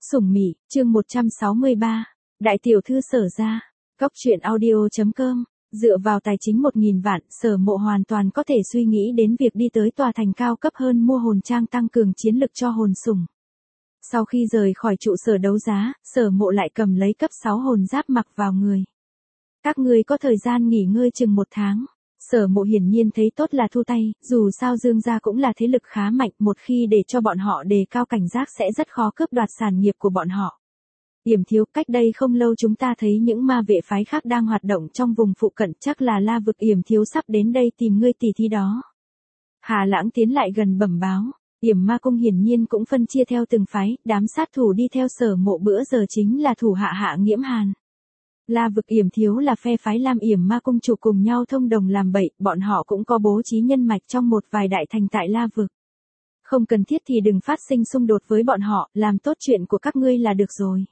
Sủng Mị, chương 163. Đại tiểu thư Sở gia. Cóc truyện audio.com. Dựa vào tài chính 1.000 vạn, Sở Mộ hoàn toàn có thể suy nghĩ đến việc đi tới tòa thành cao cấp hơn mua hồn trang tăng cường chiến lực cho hồn sủng. Sau khi rời khỏi trụ sở đấu giá, Sở Mộ lại cầm lấy cấp 6 hồn giáp mặc vào người. Các ngươi có thời gian nghỉ ngơi chừng 1 tháng. Sở Mộ hiển nhiên thấy tốt là thu tay, dù sao Dương gia cũng là thế lực khá mạnh, một khi để cho bọn họ đề cao cảnh giác sẽ rất khó cướp đoạt sản nghiệp của bọn họ. Yểm Thiếu, cách đây không lâu chúng ta thấy những ma vệ phái khác đang hoạt động trong vùng phụ cận, chắc là La vực Yểm Thiếu sắp đến đây tìm ngươi tỉ thí đó. Hà Lãng tiến lại gần bẩm báo, Yểm Ma cung hiển nhiên cũng phân chia theo từng phái, đám sát thủ đi theo Sở Mộ bữa giờ chính là thủ hạ Hạ Nghiễm Hàn. La vực Yểm Thiếu là phe phái Lam Yểm Ma cung chủ cùng nhau thông đồng làm bậy, bọn họ cũng có bố trí nhân mạch trong một vài đại thành tại La vực. Không cần thiết thì đừng phát sinh xung đột với bọn họ, làm tốt chuyện của các ngươi là được rồi.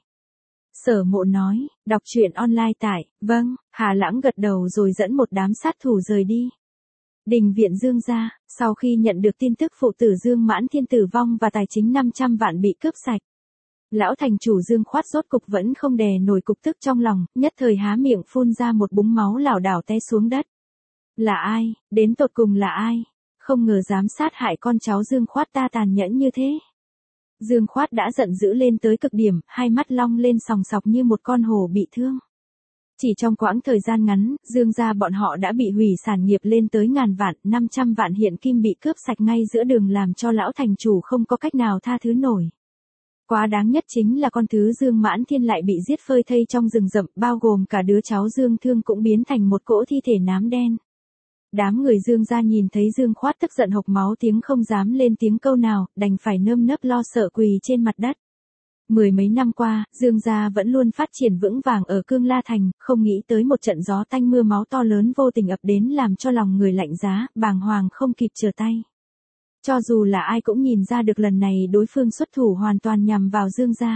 Sở Mộ nói, đọc truyện online tại, vâng, Hà Lãng gật đầu rồi dẫn một đám sát thủ rời đi. Đình viện Dương gia, sau khi nhận được tin tức phụ tử Dương Mãn Thiên tử vong và tài chính 500 vạn bị cướp sạch. Lão thành chủ Dương Khoát rốt cục vẫn không đè nổi cục tức trong lòng, nhất thời há miệng phun ra một búng máu lảo đảo té xuống đất. Là ai, đến tột cùng là ai? Không ngờ dám sát hại con cháu Dương Khoát ta tàn nhẫn như thế. Dương Khoát đã giận dữ lên tới cực điểm, hai mắt long lên sòng sọc như một con hổ bị thương. Chỉ trong quãng thời gian ngắn, Dương gia bọn họ đã bị hủy sản nghiệp lên tới ngàn vạn, 500 vạn hiện kim bị cướp sạch ngay giữa đường làm cho lão thành chủ không có cách nào tha thứ nổi. Quá đáng nhất chính là con thứ Dương Mãn Thiên lại bị giết phơi thây trong rừng rậm, bao gồm cả đứa cháu Dương Thương cũng biến thành một cỗ thi thể nám đen. Đám người Dương gia nhìn thấy Dương Khoát tức giận hộc máu tiếng không dám lên tiếng câu nào, đành phải nơm nớp lo sợ quỳ trên mặt đất. Mười mấy năm qua, Dương gia vẫn luôn phát triển vững vàng ở Cương La Thành, không nghĩ tới một trận gió tanh mưa máu to lớn vô tình ập đến làm cho lòng người lạnh giá, bàng hoàng không kịp trở tay. Cho dù là ai cũng nhìn ra được lần này đối phương xuất thủ hoàn toàn nhằm vào Dương gia.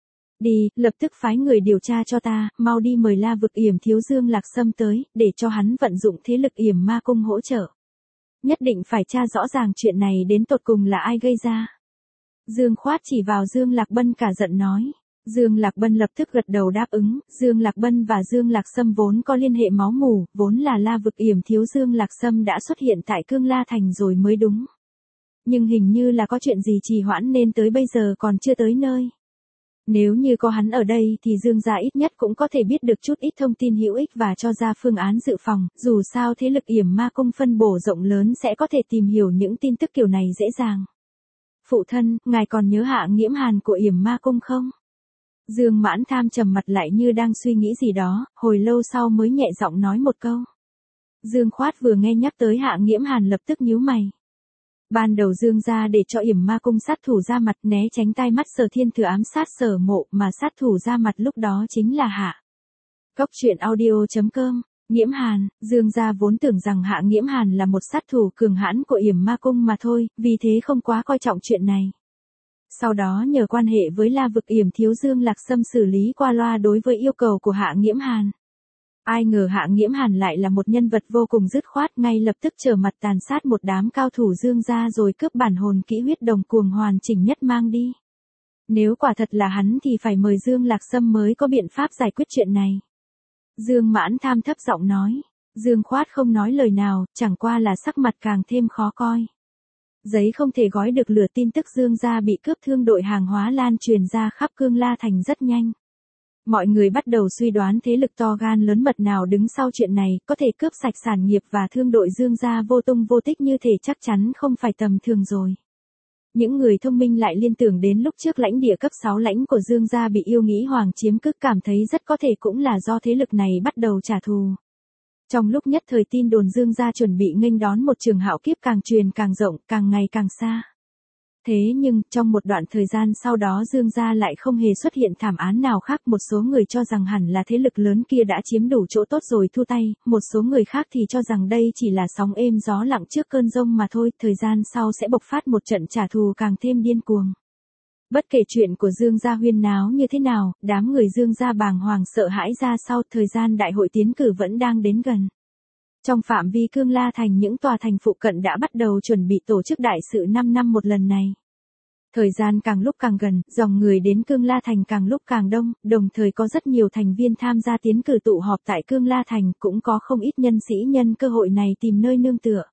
Đi, lập tức phái người điều tra cho ta, mau đi mời La vực Yểm Thiếu Dương Lạc Sâm tới, để cho hắn vận dụng thế lực Yểm Ma cung hỗ trợ. Nhất định phải tra rõ ràng chuyện này đến tột cùng là ai gây ra. Dương Khoát chỉ vào Dương Lạc Bân cả giận nói. Dương Lạc Bân lập tức gật đầu đáp ứng, Dương Lạc Bân và Dương Lạc Sâm vốn có liên hệ máu mủ, vốn là La vực Yểm Thiếu Dương Lạc Sâm đã xuất hiện tại Cương La Thành rồi mới đúng. Nhưng hình như là có chuyện gì trì hoãn nên tới bây giờ còn chưa tới nơi. Nếu như có hắn ở đây thì Dương gia ít nhất cũng có thể biết được chút ít thông tin hữu ích và cho ra phương án dự phòng, dù sao thế lực Yểm Ma cung phân bổ rộng lớn sẽ có thể tìm hiểu những tin tức kiểu này dễ dàng. Phụ thân, ngài còn nhớ Hạ Nghiễm Hàn của Yểm Ma cung không? Dương Mãn Tham trầm mặt lại như đang suy nghĩ gì đó, hồi lâu sau mới nhẹ giọng nói một câu. Dương Khoát vừa nghe nhắc tới Hạ Nghiễm Hàn lập tức nhíu mày. Ban đầu Dương gia để cho Yểm Ma cung sát thủ ra mặt né tránh tai mắt Sở Thiên Thừa ám sát Sở Mộ, mà sát thủ ra mặt lúc đó chính là Hạ. Cóc truyện audio.com. Nghiễm Hàn, Dương gia vốn tưởng rằng Hạ Nghiễm Hàn là một sát thủ cường hãn của Yểm Ma cung mà thôi, vì thế không quá coi trọng chuyện này. Sau đó nhờ quan hệ với La vực Yểm Thiếu Dương Lạc Sâm xử lý qua loa đối với yêu cầu của Hạ Nghiễm Hàn. Ai ngờ Hạ Nghiễm Hàn lại là một nhân vật vô cùng dứt khoát, ngay lập tức trở mặt tàn sát một đám cao thủ Dương gia rồi cướp bản hồn kỹ huyết đồng cuồng hoàn chỉnh nhất mang đi. Nếu quả thật là hắn thì phải mời Dương Lạc Sâm mới có biện pháp giải quyết chuyện này. Dương Mãn Tham thấp giọng nói. Dương Khoát không nói lời nào, chẳng qua là sắc mặt càng thêm khó coi. Giấy không thể gói được lửa, tin tức Dương gia bị cướp thương đội hàng hóa lan truyền ra khắp Cương La Thành rất nhanh. Mọi người bắt đầu suy đoán thế lực to gan lớn mật nào đứng sau chuyện này, có thể cướp sạch sản nghiệp và thương đội Dương gia vô tung vô tích như thể chắc chắn không phải tầm thường rồi. Những người thông minh lại liên tưởng đến lúc trước lãnh địa cấp 6 lãnh của Dương gia bị yêu nghĩ hoàng chiếm cứ, cảm thấy rất có thể cũng là do thế lực này bắt đầu trả thù. Trong lúc nhất thời tin đồn Dương gia chuẩn bị nghênh đón một trường hạo kiếp càng truyền càng rộng, càng ngày càng xa. Thế nhưng, trong một đoạn thời gian sau đó Dương gia lại không hề xuất hiện thảm án nào khác, một số người cho rằng hẳn là thế lực lớn kia đã chiếm đủ chỗ tốt rồi thu tay, một số người khác thì cho rằng đây chỉ là sóng êm gió lặng trước cơn giông mà thôi, thời gian sau sẽ bộc phát một trận trả thù càng thêm điên cuồng. Bất kể chuyện của Dương gia huyên náo như thế nào, đám người Dương gia bàng hoàng sợ hãi ra sau, thời gian đại hội tiến cử vẫn đang đến gần. Trong phạm vi Cương La Thành, những tòa thành phụ cận đã bắt đầu chuẩn bị tổ chức đại sự 5 năm một lần này. Thời gian càng lúc càng gần, dòng người đến Cương La Thành càng lúc càng đông, đồng thời có rất nhiều thành viên tham gia tiến cử tụ họp tại Cương La Thành, cũng có không ít nhân sĩ nhân cơ hội này tìm nơi nương tựa.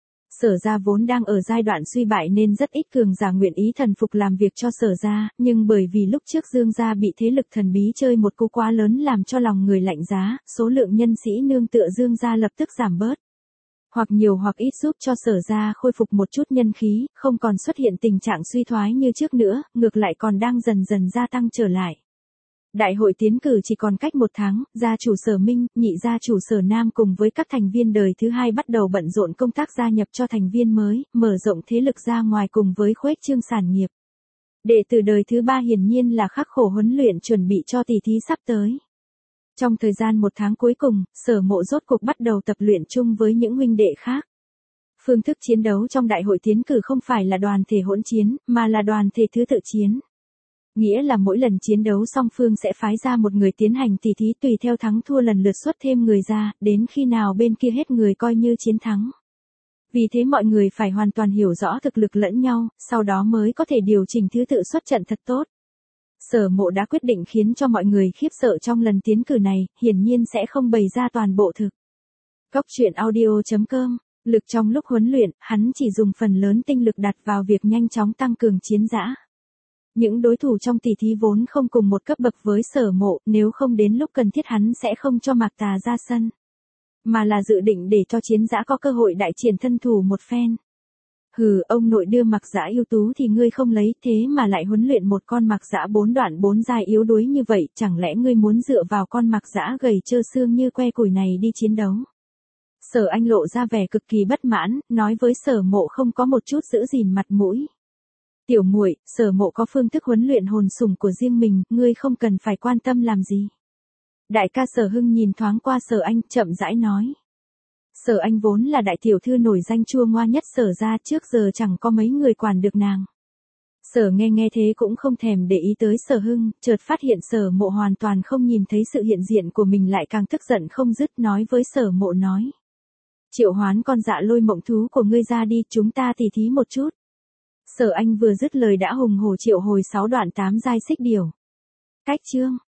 Sở gia vốn đang ở giai đoạn suy bại nên rất ít cường giả nguyện ý thần phục làm việc cho sở gia, nhưng bởi vì lúc trước Dương gia bị thế lực thần bí chơi một cú quá lớn làm cho lòng người lạnh giá, số lượng nhân sĩ nương tựa Dương gia lập tức giảm bớt. Hoặc nhiều hoặc ít giúp cho sở gia khôi phục một chút nhân khí, không còn xuất hiện tình trạng suy thoái như trước nữa, ngược lại còn đang dần dần gia tăng trở lại. Đại hội tiến cử chỉ còn cách 1 tháng, gia chủ Sở Minh, nhị gia chủ Sở Nam cùng với các thành viên đời thứ 2 bắt đầu bận rộn công tác gia nhập cho thành viên mới, mở rộng thế lực ra ngoài cùng với khuếch trương sản nghiệp. Đệ tử đời thứ 3 hiển nhiên là khắc khổ huấn luyện chuẩn bị cho tỷ thí sắp tới. Trong thời gian 1 tháng cuối cùng, Sở Mộ rốt cuộc bắt đầu tập luyện chung với những huynh đệ khác. Phương thức chiến đấu trong đại hội tiến cử không phải là đoàn thể hỗn chiến, mà là đoàn thể thứ tự chiến. Nghĩa là mỗi lần chiến đấu song phương sẽ phái ra một người tiến hành tỷ thí tùy theo thắng thua lần lượt xuất thêm người ra, đến khi nào bên kia hết người coi như chiến thắng. Vì thế mọi người phải hoàn toàn hiểu rõ thực lực lẫn nhau, sau đó mới có thể điều chỉnh thứ tự xuất trận thật tốt. Sở Mộ đã quyết định khiến cho mọi người khiếp sợ trong lần tiến cử này, hiển nhiên sẽ không bày ra toàn bộ thực. Cốc truyện audio.com, lực trong lúc huấn luyện, hắn chỉ dùng phần lớn tinh lực đặt vào việc nhanh chóng tăng cường chiến dã. Những đối thủ trong tỷ thí vốn không cùng một cấp bậc với Sở Mộ, nếu không đến lúc cần thiết hắn sẽ không cho Mạc Tà ra sân. Mà là dự định để cho chiến dã có cơ hội đại triển thân thủ một phen. Hừ, ông nội đưa Mạc Dã ưu tú thì ngươi không lấy, thế mà lại huấn luyện một con Mạc Dã 4 đoạn 4 giai yếu đuối như vậy, chẳng lẽ ngươi muốn dựa vào con Mạc Dã gầy trơ xương như que củi này đi chiến đấu? Sở Anh lộ ra vẻ cực kỳ bất mãn, nói với Sở Mộ không có một chút giữ gìn mặt mũi. Tiểu muội, Sở Mộ có phương thức huấn luyện hồn sủng của riêng mình, ngươi không cần phải quan tâm làm gì. Đại ca Sở Hưng nhìn thoáng qua Sở Anh, chậm rãi nói. Sở Anh vốn là đại tiểu thư nổi danh chua ngoa nhất Sở gia, trước giờ chẳng có mấy người quản được nàng. Sở nghe thế cũng không thèm để ý tới Sở Hưng, chợt phát hiện Sở Mộ hoàn toàn không nhìn thấy sự hiện diện của mình lại càng tức giận không dứt, nói với Sở Mộ nói. Triệu hoán con Dạ Lôi mộng thú của ngươi ra đi, chúng ta tỉ thí một chút. Sở Anh vừa dứt lời đã hùng hổ triệu hồi 6 đoạn 8 giai xích điểu. Cách chương